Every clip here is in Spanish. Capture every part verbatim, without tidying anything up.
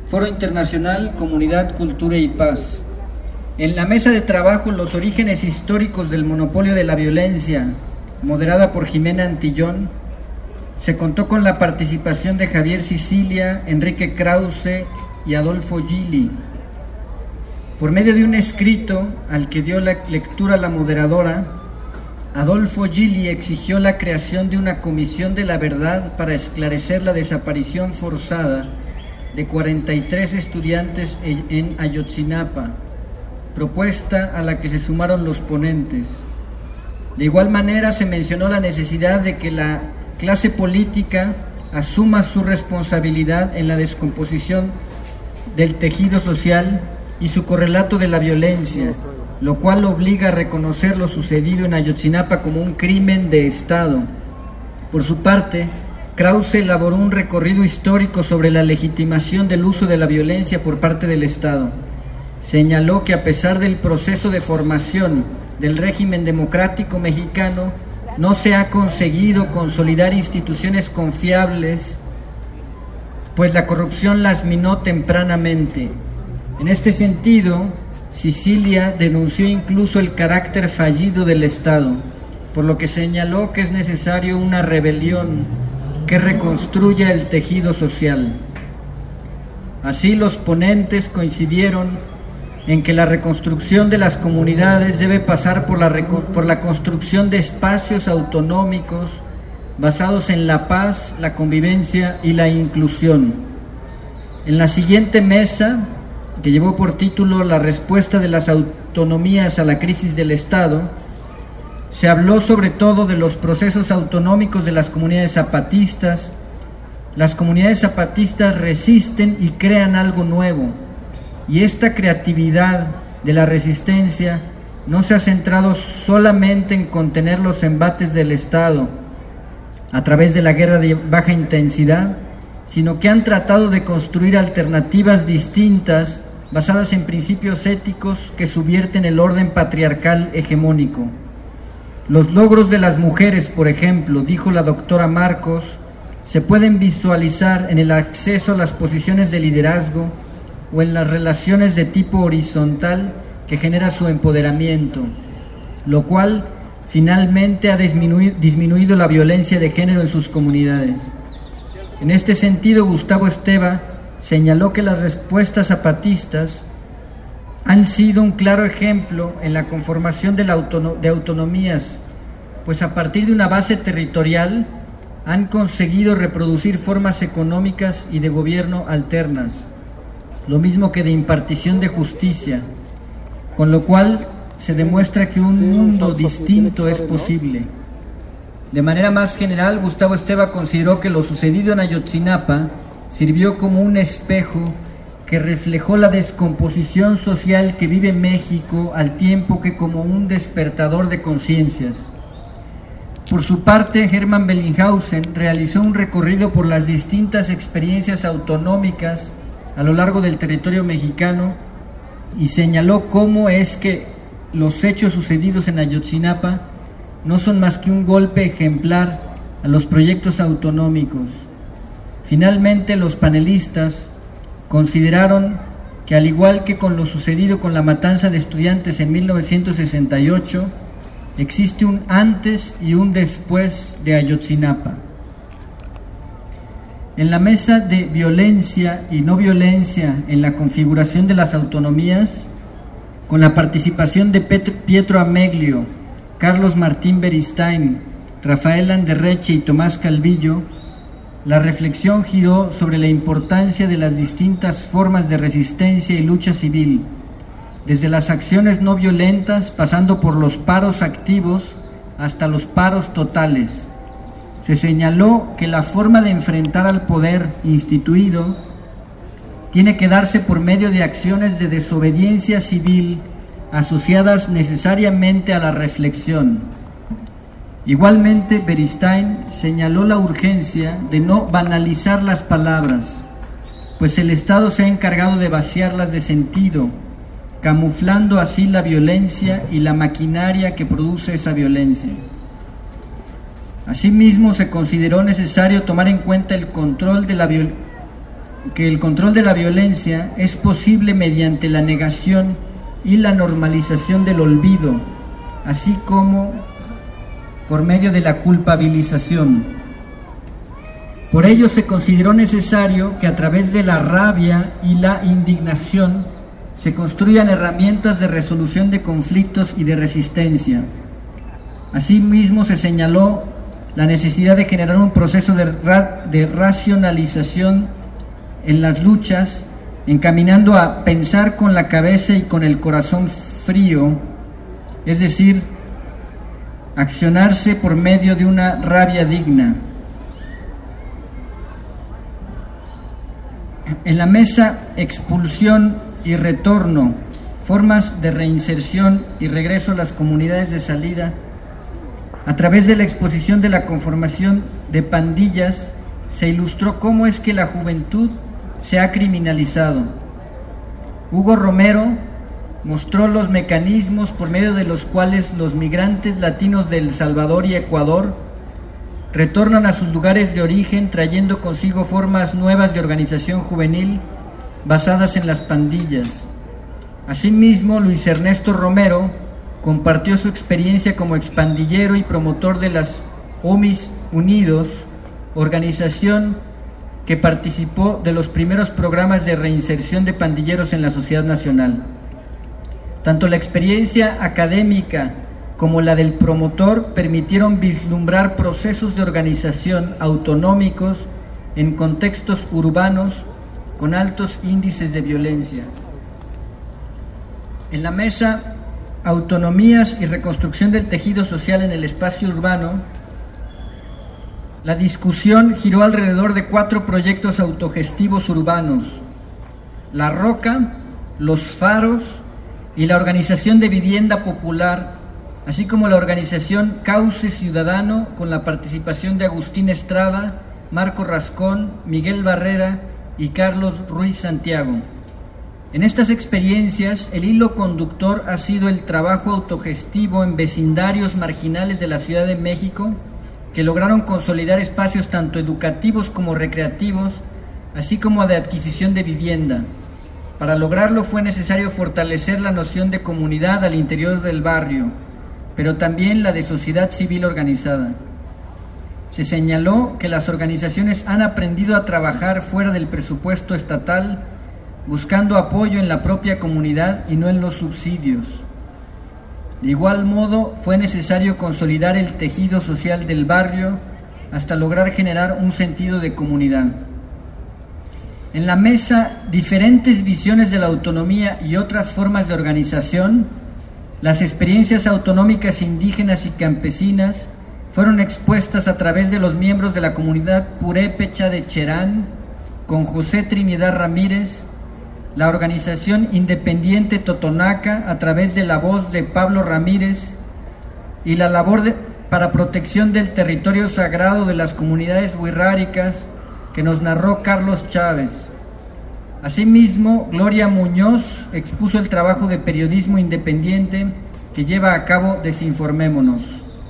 Foro Internacional, Comunidad, Cultura y Paz. En la mesa de trabajo, los orígenes históricos del monopolio de la violencia, moderada por Jimena Antillón, se contó con la participación de Javier Sicilia, Enrique Krause y Adolfo Gili. Por medio de un escrito al que dio la lectura la moderadora, Adolfo Gili exigió la creación de una comisión de la verdad para esclarecer la desaparición forzada de cuarenta y tres estudiantes en Ayotzinapa, propuesta a la que se sumaron los ponentes. De igual manera, se mencionó la necesidad de que la clase política asuma su responsabilidad en la descomposición del tejido social y su correlato de la violencia, lo cual obliga a reconocer lo sucedido en Ayotzinapa como un crimen de Estado. Por su parte, Krause elaboró un recorrido histórico sobre la legitimación del uso de la violencia por parte del Estado. Señaló que a pesar del proceso de formación del régimen democrático mexicano, no se ha conseguido consolidar instituciones confiables, pues la corrupción las minó tempranamente. En este sentido, Sicilia denunció incluso el carácter fallido del Estado, por lo que señaló que es necesario una rebelión que reconstruya el tejido social. Así, los ponentes coincidieron en que la reconstrucción de las comunidades debe pasar por la, por la construcción de espacios autonómicos basados en la paz, la convivencia y la inclusión. En la siguiente mesa, que llevó por título La respuesta de las autonomías a la crisis del Estado, se habló sobre todo de los procesos autonómicos de las comunidades zapatistas. Las comunidades zapatistas resisten y crean algo nuevo, y esta creatividad de la resistencia no se ha centrado solamente en contener los embates del Estado a través de la guerra de baja intensidad, sino que han tratado de construir alternativas distintas basadas en principios éticos que subvierten el orden patriarcal hegemónico. Los logros de las mujeres, por ejemplo, dijo la doctora Marcos, se pueden visualizar en el acceso a las posiciones de liderazgo o en las relaciones de tipo horizontal que genera su empoderamiento, lo cual finalmente ha disminuido, disminuido la violencia de género en sus comunidades. En este sentido, Gustavo Esteva señaló que las respuestas zapatistas han sido un claro ejemplo en la conformación de, la autono- de autonomías, pues a partir de una base territorial han conseguido reproducir formas económicas y de gobierno alternas, lo mismo que de impartición de justicia, con lo cual se demuestra que un mundo distinto es posible. De manera más general, Gustavo Esteva consideró que lo sucedido en Ayotzinapa sirvió como un espejo que reflejó la descomposición social que vive México, al tiempo que como un despertador de conciencias. Por su parte, Hermann Bellinghausen realizó un recorrido por las distintas experiencias autonómicas a lo largo del territorio mexicano y señaló cómo es que los hechos sucedidos en Ayotzinapa no son más que un golpe ejemplar a los proyectos autonómicos. Finalmente, los panelistas consideraron que, al igual que con lo sucedido con la matanza de estudiantes en mil novecientos sesenta y ocho, existe un antes y un después de Ayotzinapa. En la mesa de violencia y no violencia en la configuración de las autonomías, con la participación de Pietro Ameglio, Carlos Martín Beristain, Rafael Anderreche y Tomás Calvillo, la reflexión giró sobre la importancia de las distintas formas de resistencia y lucha civil, desde las acciones no violentas, pasando por los paros activos hasta los paros totales. Se señaló que la forma de enfrentar al poder instituido tiene que darse por medio de acciones de desobediencia civil asociadas necesariamente a la reflexión. Igualmente, Beristain señaló la urgencia de no banalizar las palabras, pues el Estado se ha encargado de vaciarlas de sentido, camuflando así la violencia y la maquinaria que produce esa violencia. Asimismo, se consideró necesario tomar en cuenta el control de la, viol- que el control de la violencia es posible mediante la negación y la normalización del olvido, así como por medio de la culpabilización. Por ello se consideró necesario que a través de la rabia y la indignación se construyan herramientas de resolución de conflictos y de resistencia. Asimismo se señaló la necesidad de generar un proceso de, ra de racionalización en las luchas, encaminando a pensar con la cabeza y con el corazón frío, es decir, accionarse por medio de una rabia digna. En la mesa expulsión y retorno, formas de reinserción y regreso a las comunidades de salida, a través de la exposición de la conformación de pandillas, se ilustró cómo es que la juventud se ha criminalizado. Hugo Romero mostró los mecanismos por medio de los cuales los migrantes latinos de El Salvador y Ecuador retornan a sus lugares de origen trayendo consigo formas nuevas de organización juvenil basadas en las pandillas. Asimismo, Luis Ernesto Romero compartió su experiencia como expandillero y promotor de las Homies Unidos, organización que participó de los primeros programas de reinserción de pandilleros en la sociedad nacional. Tanto la experiencia académica como la del promotor permitieron vislumbrar procesos de organización autonómicos en contextos urbanos con altos índices de violencia. En la mesa Autonomías y reconstrucción del tejido social en el espacio urbano, la discusión giró alrededor de cuatro proyectos autogestivos urbanos: La Roca, Los Faros y la organización de vivienda popular, así como la organización Cauce Ciudadano con la participación de Agustín Estrada, Marco Rascón, Miguel Barrera y Carlos Ruiz Santiago. En estas experiencias, el hilo conductor ha sido el trabajo autogestivo en vecindarios marginales de la Ciudad de México, que lograron consolidar espacios tanto educativos como recreativos, así como de adquisición de vivienda. Para lograrlo fue necesario fortalecer la noción de comunidad al interior del barrio, pero también la de sociedad civil organizada. Se señaló que las organizaciones han aprendido a trabajar fuera del presupuesto estatal, buscando apoyo en la propia comunidad y no en los subsidios. De igual modo, fue necesario consolidar el tejido social del barrio hasta lograr generar un sentido de comunidad. En la mesa, diferentes visiones de la autonomía y otras formas de organización, las experiencias autonómicas indígenas y campesinas fueron expuestas a través de los miembros de la comunidad purépecha de Cherán, con José Trinidad Ramírez, la organización independiente Totonaca a través de la voz de Pablo Ramírez y la labor de, para protección del territorio sagrado de las comunidades wixárikas que nos narró Carlos Chávez. Asimismo, Gloria Muñoz expuso el trabajo de periodismo independiente que lleva a cabo Desinformémonos.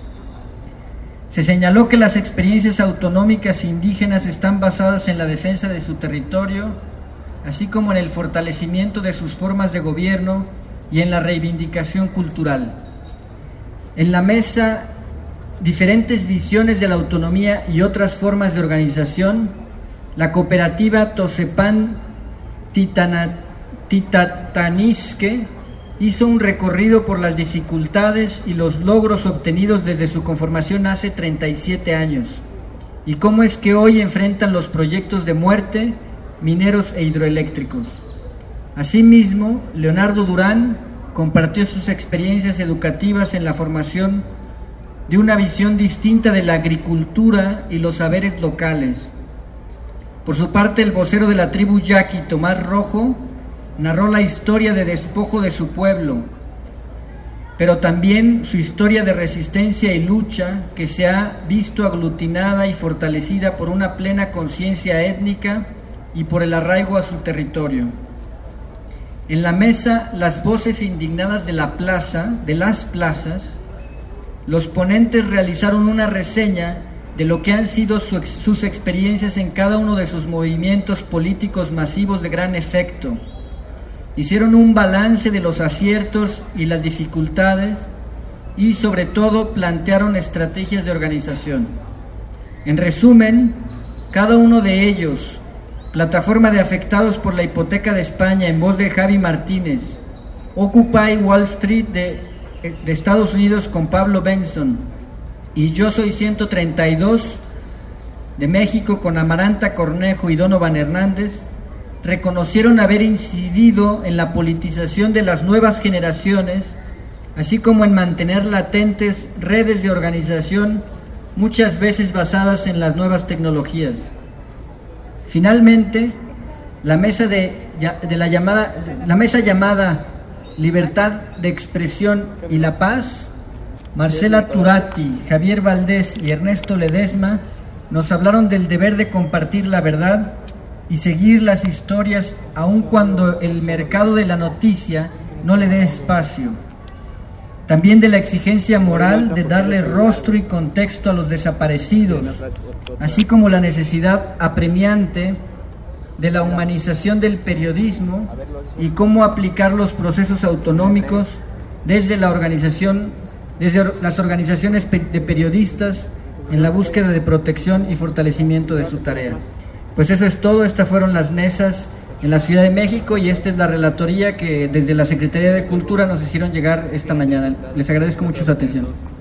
Se señaló que las experiencias autonómicas indígenas están basadas en la defensa de su territorio, así como en el fortalecimiento de sus formas de gobierno y en la reivindicación cultural. En la mesa, diferentes visiones de la autonomía y otras formas de organización, la cooperativa Tosepan Titatanisque hizo un recorrido por las dificultades y los logros obtenidos desde su conformación hace treinta y siete años, y cómo es que hoy enfrentan los proyectos de muerte, mineros e hidroeléctricos. Asimismo, Leonardo Durán compartió sus experiencias educativas en la formación de una visión distinta de la agricultura y los saberes locales. Por su parte, el vocero de la tribu Yaqui, Tomás Rojo, narró la historia de despojo de su pueblo, pero también su historia de resistencia y lucha que se ha visto aglutinada y fortalecida por una plena conciencia étnica y por el arraigo a su territorio. En la mesa, las voces indignadas de la plaza, de las plazas, los ponentes realizaron una reseña de lo que han sido su ex, sus experiencias en cada uno de sus movimientos políticos masivos de gran efecto. Hicieron un balance de los aciertos y las dificultades y sobre todo plantearon estrategias de organización. En resumen, cada uno de ellos, Plataforma de Afectados por la Hipoteca de España en voz de Javi Martínez, Occupy Wall Street de, de Estados Unidos con Pablo Benson y Yo Soy ciento treinta y dos de México con Amaranta Cornejo y Donovan Hernández, reconocieron haber incidido en la politización de las nuevas generaciones, así como en mantener latentes redes de organización muchas veces basadas en las nuevas tecnologías. Finalmente, la mesa de, de la llamada la mesa llamada Libertad de Expresión y la Paz, Marcela Turati, Javier Valdés y Ernesto Ledesma nos hablaron del deber de compartir la verdad y seguir las historias aun cuando el mercado de la noticia no le dé espacio. También de la exigencia moral de darle rostro y contexto a los desaparecidos, así como la necesidad apremiante de la humanización del periodismo y cómo aplicar los procesos autonómicos desde la organización, desde las organizaciones de periodistas en la búsqueda de protección y fortalecimiento de su tarea. Pues eso es todo. Estas fueron las mesas en la Ciudad de México y esta es la relatoría que desde la Secretaría de Cultura nos hicieron llegar esta mañana. Les agradezco mucho su atención.